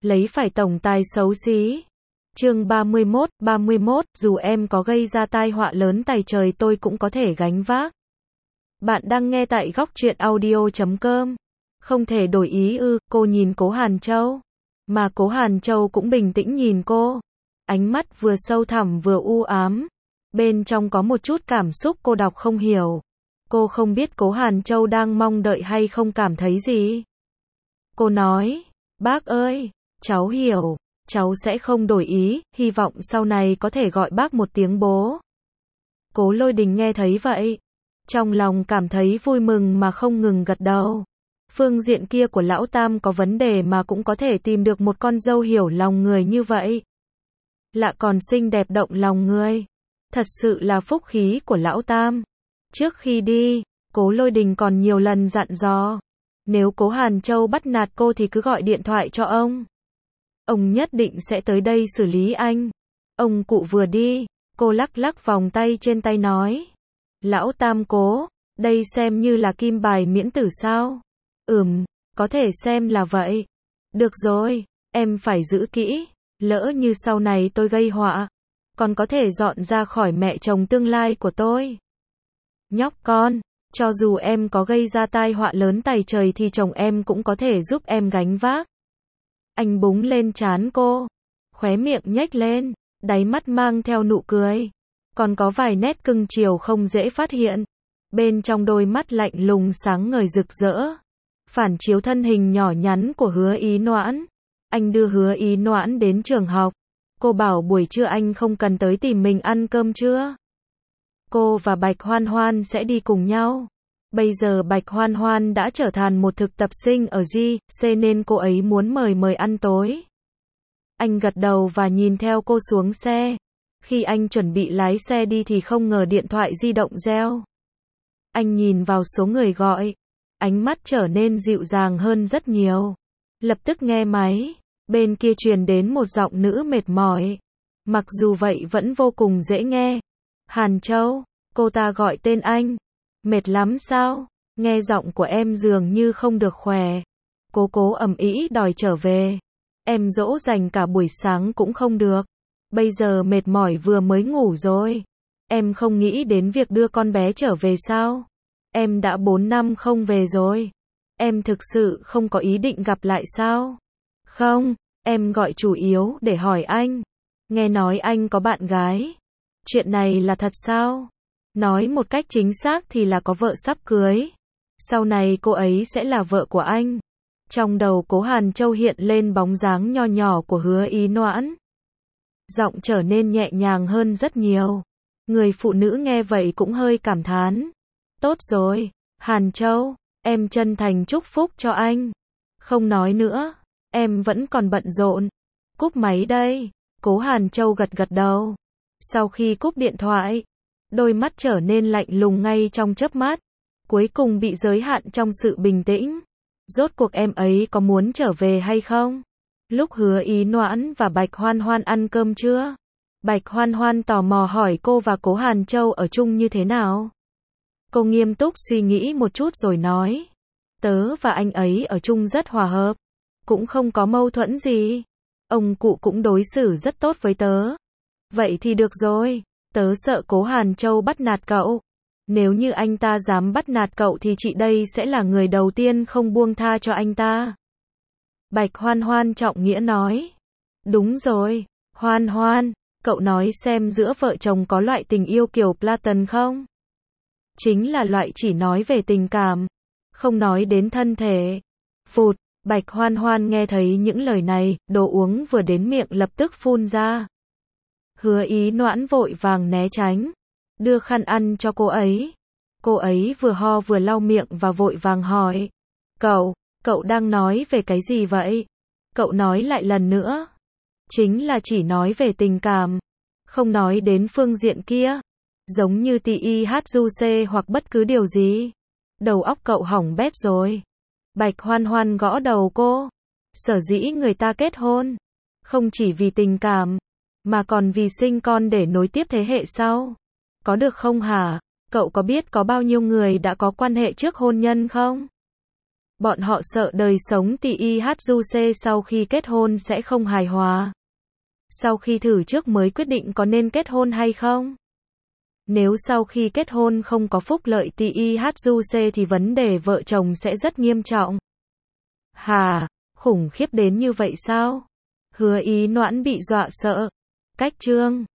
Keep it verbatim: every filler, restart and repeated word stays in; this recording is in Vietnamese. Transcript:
lấy phải tổng tài xấu xí. Chương ba mươi mốt, ba mươi mốt, dù em có gây ra tai họa lớn tày trời tôi cũng có thể gánh vác. Bạn đang nghe tại góc truyện audio chấm com. Không thể đổi ý ư? Cô nhìn Cố Hàn Châu. Mà Cố Hàn Châu cũng bình tĩnh nhìn cô. Ánh mắt vừa sâu thẳm vừa u ám. Bên trong có một chút cảm xúc cô đọc không hiểu. Cô không biết Cố Hàn Châu đang mong đợi hay không cảm thấy gì. Cô nói, bác ơi, cháu hiểu, cháu sẽ không đổi ý, hy vọng sau này có thể gọi bác một tiếng bố. Cố Lôi Đình nghe thấy vậy, trong lòng cảm thấy vui mừng mà không ngừng gật đầu. Phương diện kia của lão Tam có vấn đề mà cũng có thể tìm được một con dâu hiểu lòng người như vậy. Lạ còn xinh đẹp động lòng người. Thật sự là phúc khí của lão Tam. Trước khi đi, Cố Lôi Đình còn nhiều lần dặn dò. Nếu Cố Hàn Châu bắt nạt cô thì cứ gọi điện thoại cho ông. Ông nhất định sẽ tới đây xử lý anh. Ông cụ vừa đi, cô lắc lắc vòng tay trên tay nói. Lão Tam Cố, đây xem như là kim bài miễn tử sao? Ừm, có thể xem là vậy. Được rồi, em phải giữ kỹ. Lỡ như sau này tôi gây họa, còn có thể dọn ra khỏi mẹ chồng tương lai của tôi. Nhóc con, cho dù em có gây ra tai họa lớn tày trời thì chồng em cũng có thể giúp em gánh vác. Anh búng lên trán cô, khóe miệng nhếch lên, đáy mắt mang theo nụ cười. Còn có vài nét cưng chiều không dễ phát hiện. Bên trong đôi mắt lạnh lùng sáng ngời rực rỡ. Phản chiếu thân hình nhỏ nhắn của Hứa Ý Noãn. Anh đưa Hứa Ý Noãn đến trường học. Cô bảo buổi trưa anh không cần tới tìm mình ăn cơm trưa. Cô và Bạch Hoan Hoan sẽ đi cùng nhau. Bây giờ Bạch Hoan Hoan đã trở thành một thực tập sinh ở G C nên cô ấy muốn mời mời ăn tối. Anh gật đầu và nhìn theo cô xuống xe. Khi anh chuẩn bị lái xe đi thì không ngờ điện thoại di động reo. Anh nhìn vào số người gọi. Ánh mắt trở nên dịu dàng hơn rất nhiều. Lập tức nghe máy. Bên kia truyền đến một giọng nữ mệt mỏi. Mặc dù vậy vẫn vô cùng dễ nghe. Hàn Châu, cô ta gọi tên anh. Mệt lắm sao? Nghe giọng của em dường như không được khỏe. Cố cố ầm ĩ đòi trở về. Em dỗ dành cả buổi sáng cũng không được. Bây giờ mệt mỏi vừa mới ngủ rồi. Em không nghĩ đến việc đưa con bé trở về sao? Em đã bốn năm không về rồi. Em thực sự không có ý định gặp lại sao? Không, em gọi chủ yếu để hỏi anh. Nghe nói anh có bạn gái. Chuyện này là thật sao? Nói một cách chính xác thì là có vợ sắp cưới. Sau này cô ấy sẽ là vợ của anh. Trong đầu Cố Hàn Châu hiện lên bóng dáng nho nhỏ của Hứa Ý Noãn. Giọng trở nên nhẹ nhàng hơn rất nhiều. Người phụ nữ nghe vậy cũng hơi cảm thán. Tốt rồi, Hàn Châu, em chân thành chúc phúc cho anh. Không nói nữa, em vẫn còn bận rộn. Cúp máy đây. Cố Hàn Châu gật gật đầu. Sau khi cúp điện thoại, đôi mắt trở nên lạnh lùng ngay trong chớp mắt. Cuối cùng bị giới hạn trong sự bình tĩnh. Rốt cuộc em ấy có muốn trở về hay không? Lúc Hứa Ý Noãn và Bạch Hoan Hoan ăn cơm trưa, Bạch Hoan Hoan tò mò hỏi cô và Cố Hàn Châu ở chung như thế nào. Cô nghiêm túc suy nghĩ một chút rồi nói. Tớ và anh ấy ở chung rất hòa hợp. Cũng không có mâu thuẫn gì. Ông cụ cũng đối xử rất tốt với tớ. Vậy thì được rồi. Tớ sợ Cố Hàn Châu bắt nạt cậu. Nếu như anh ta dám bắt nạt cậu thì chị đây sẽ là người đầu tiên không buông tha cho anh ta. Bạch Hoan Hoan trọng nghĩa nói. Đúng rồi, Hoan Hoan, cậu nói xem giữa vợ chồng có loại tình yêu kiểu Platon không? Chính là loại chỉ nói về tình cảm, không nói đến thân thể. Phụt, Bạch Hoan Hoan nghe thấy những lời này, đồ uống vừa đến miệng lập tức phun ra. Hứa Ý Noãn vội vàng né tránh, đưa khăn ăn cho cô ấy. Cô ấy vừa ho vừa lau miệng và vội vàng hỏi. Cậu, cậu đang nói về cái gì vậy? Cậu nói lại lần nữa. Chính là chỉ nói về tình cảm, không nói đến phương diện kia. Giống như tê i hát du xê hoặc bất cứ điều gì. Đầu óc cậu hỏng bét rồi. Bạch Hoan Hoan gõ đầu cô. Sở dĩ người ta kết hôn, không chỉ vì tình cảm, mà còn vì sinh con để nối tiếp thế hệ sau. Có được không hả? Cậu có biết có bao nhiêu người đã có quan hệ trước hôn nhân không? Bọn họ sợ đời sống tê i hát du xê sau khi kết hôn sẽ không hài hòa. Sau khi thử trước mới quyết định có nên kết hôn hay không. Nếu sau khi kết hôn không có phúc lợi tê i hát du xê thì vấn đề vợ chồng sẽ rất nghiêm trọng. Hà, khủng khiếp đến như vậy sao? Hứa Ý Noãn bị dọa sợ. Cách chương